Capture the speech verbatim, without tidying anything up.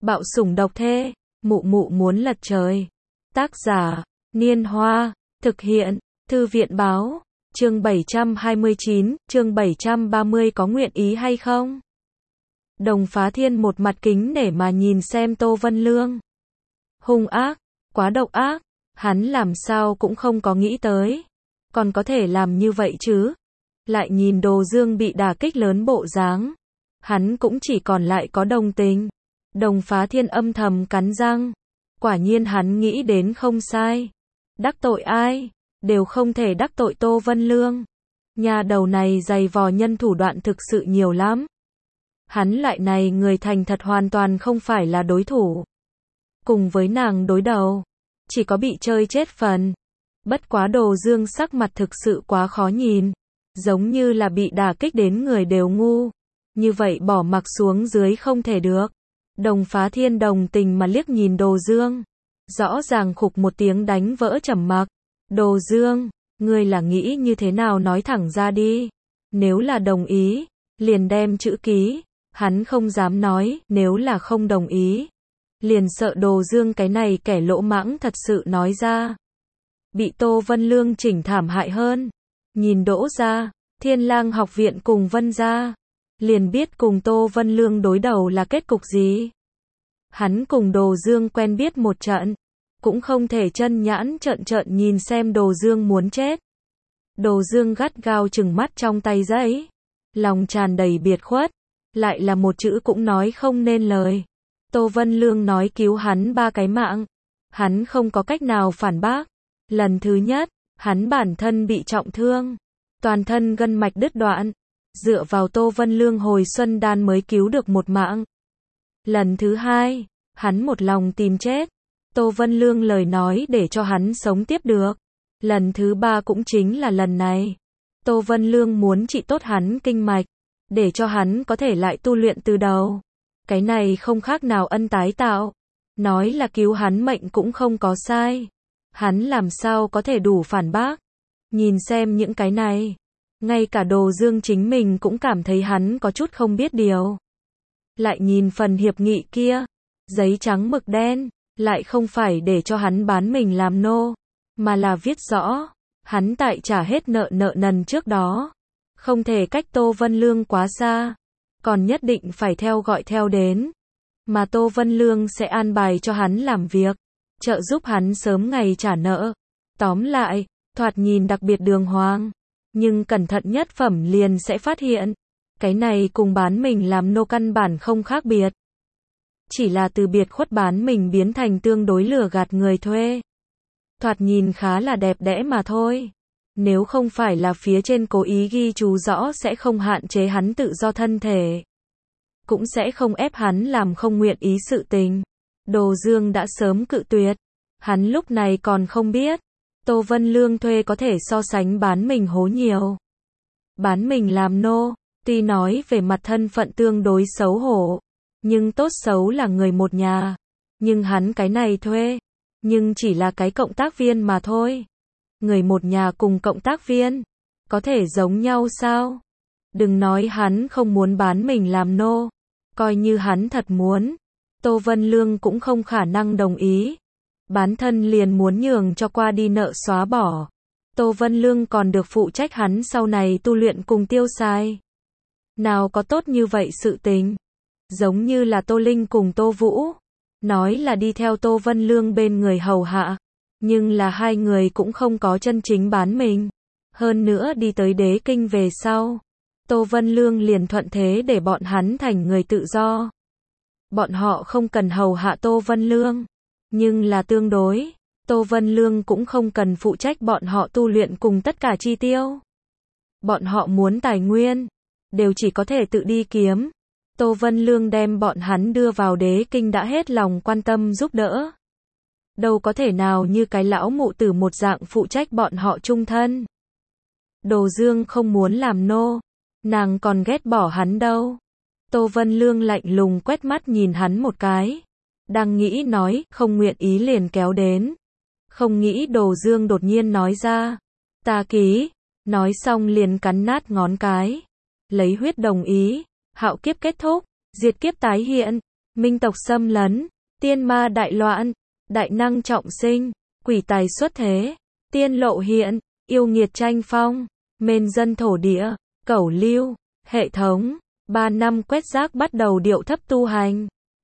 Bạo sủng độc thê, mụ mụ muốn lật trời. Tác giả, Niên Hoa, thực hiện, Thư viện báo, chương bảy trăm hai mươi chín, chương bảy trăm ba mươi có nguyện ý hay không? Đồng Phá Thiên một mặt kính nể mà nhìn xem Tô Vân Lương. Hung ác, quá độc ác, hắn làm sao cũng không có nghĩ tới. Còn có thể làm như vậy chứ? Lại nhìn Đồ Dương bị đả kích lớn bộ dáng. Hắn cũng chỉ còn lại có đồng tình. Đồng Phá Thiên âm thầm cắn răng. Quả nhiên hắn nghĩ đến không sai. Đắc tội ai? Đều không thể đắc tội Tô Vân Lương. Nhà đầu này dày vò nhân thủ đoạn thực sự nhiều lắm. Hắn lại này người thành thật hoàn toàn không phải là đối thủ. Cùng với nàng đối đầu, chỉ có bị chơi chết phần. Bất quá Đồ Dương sắc mặt thực sự quá khó nhìn. Giống như là bị đả kích đến người đều ngu. Như vậy bỏ mặc xuống dưới không thể được. Đồng Phá Thiên đồng tình mà liếc nhìn Đồ Dương. Rõ ràng khục một tiếng đánh vỡ trầm mặc. Đồ Dương, ngươi là nghĩ như thế nào nói thẳng ra đi. Nếu là đồng ý, liền đem chữ ký. Hắn không dám nói, nếu là không đồng ý. Liền sợ Đồ Dương cái này kẻ lỗ mãng thật sự nói ra. Bị Tô Vân Lương chỉnh thảm hại hơn. Nhìn Đỗ gia, Thiên Lang học viện cùng Vân gia. Liền biết cùng Tô Vân Lương đối đầu là kết cục gì. Hắn cùng Đồ Dương quen biết một trận. Cũng không thể chân nhãn trợn trợn nhìn xem Đồ Dương muốn chết. Đồ Dương gắt gao trừng mắt trong tay giấy. Lòng tràn đầy biệt khuất. Lại là một chữ cũng nói không nên lời. Tô Vân Lương nói cứu hắn ba cái mạng. Hắn không có cách nào phản bác. Lần thứ nhất, hắn bản thân bị trọng thương. Toàn thân gân mạch đứt đoạn. Dựa vào Tô Vân Lương hồi xuân đan mới cứu được một mạng. Lần thứ hai, hắn một lòng tìm chết. Tô Vân Lương lời nói để cho hắn sống tiếp được. Lần thứ ba cũng chính là lần này. Tô Vân Lương muốn trị tốt hắn kinh mạch. Để cho hắn có thể lại tu luyện từ đầu. Cái này không khác nào ân tái tạo. Nói là cứu hắn mệnh cũng không có sai. Hắn làm sao có thể đủ phản bác. Nhìn xem những cái này. Ngay cả Đồ Dương chính mình cũng cảm thấy hắn có chút không biết điều. Lại nhìn phần hiệp nghị kia. Giấy trắng mực đen. Lại không phải để cho hắn bán mình làm nô. Mà là viết rõ. Hắn tại trả hết nợ nợ nần trước đó. Không thể cách Tô Vân Lương quá xa. Còn nhất định phải theo gọi theo đến. Mà Tô Vân Lương sẽ an bài cho hắn làm việc. Trợ giúp hắn sớm ngày trả nợ. Tóm lại, thoạt nhìn đặc biệt đường hoàng. Nhưng cẩn thận nhất phẩm liền sẽ phát hiện. Cái này cùng bán mình làm nô căn bản không khác biệt. Chỉ là từ biệt khuất bán mình biến thành tương đối lừa gạt người thuê. Thoạt nhìn khá là đẹp đẽ mà thôi. Nếu không phải là phía trên cố ý ghi chú rõ sẽ không hạn chế hắn tự do thân thể. Cũng sẽ không ép hắn làm không nguyện ý sự tình. Đồ Dương đã sớm cự tuyệt. Hắn lúc này còn không biết. Tô Vân Lương thuê có thể so sánh bán mình hố nhiều. Bán mình làm nô, tuy nói về mặt thân phận tương đối xấu hổ. Nhưng tốt xấu là người một nhà. Nhưng hắn cái này thuê. Nhưng chỉ là cái cộng tác viên mà thôi. Người một nhà cùng cộng tác viên. Có thể giống nhau sao? Đừng nói hắn không muốn bán mình làm nô. Coi như hắn thật muốn. Tô Vân Lương cũng không khả năng đồng ý. Bán thân liền muốn nhường cho qua đi nợ xóa bỏ. Tô Vân Lương còn được phụ trách hắn sau này tu luyện cùng tiêu xài. Nào có tốt như vậy sự tình. Giống như là Tô Linh cùng Tô Vũ. Nói là đi theo Tô Vân Lương bên người hầu hạ. Nhưng là hai người cũng không có chân chính bán mình. Hơn nữa đi tới đế kinh về sau. Tô Vân Lương liền thuận thế để bọn hắn thành người tự do. Bọn họ không cần hầu hạ Tô Vân Lương. Nhưng là tương đối. Tô Vân Lương cũng không cần phụ trách bọn họ tu luyện cùng tất cả chi tiêu. Bọn họ muốn tài nguyên. Đều chỉ có thể tự đi kiếm. Tô Vân Lương đem bọn hắn đưa vào đế kinh đã hết lòng quan tâm giúp đỡ. Đâu có thể nào như cái lão mụ tử một dạng phụ trách bọn họ chung thân. Đồ Dương không muốn làm nô. Nàng còn ghét bỏ hắn đâu. Tô Vân Lương lạnh lùng quét mắt nhìn hắn một cái. Đang nghĩ nói, không nguyện ý liền kéo đến. Không nghĩ Đồ Dương đột nhiên nói ra. Ta ký. Nói xong liền cắn nát ngón cái. Lấy huyết đồng ý. Hạo kiếp kết thúc. Diệt kiếp tái hiện. minh tộc xâm lấn, tiên ma đại loạn, đại năng trọng sinh, quỷ tài xuất thế, tiên lộ hiện, yêu nghiệt tranh phong, mên dân thổ địa, cẩu lưu, hệ thống, ba năm quét rác bắt đầu điệu thấp tu hành.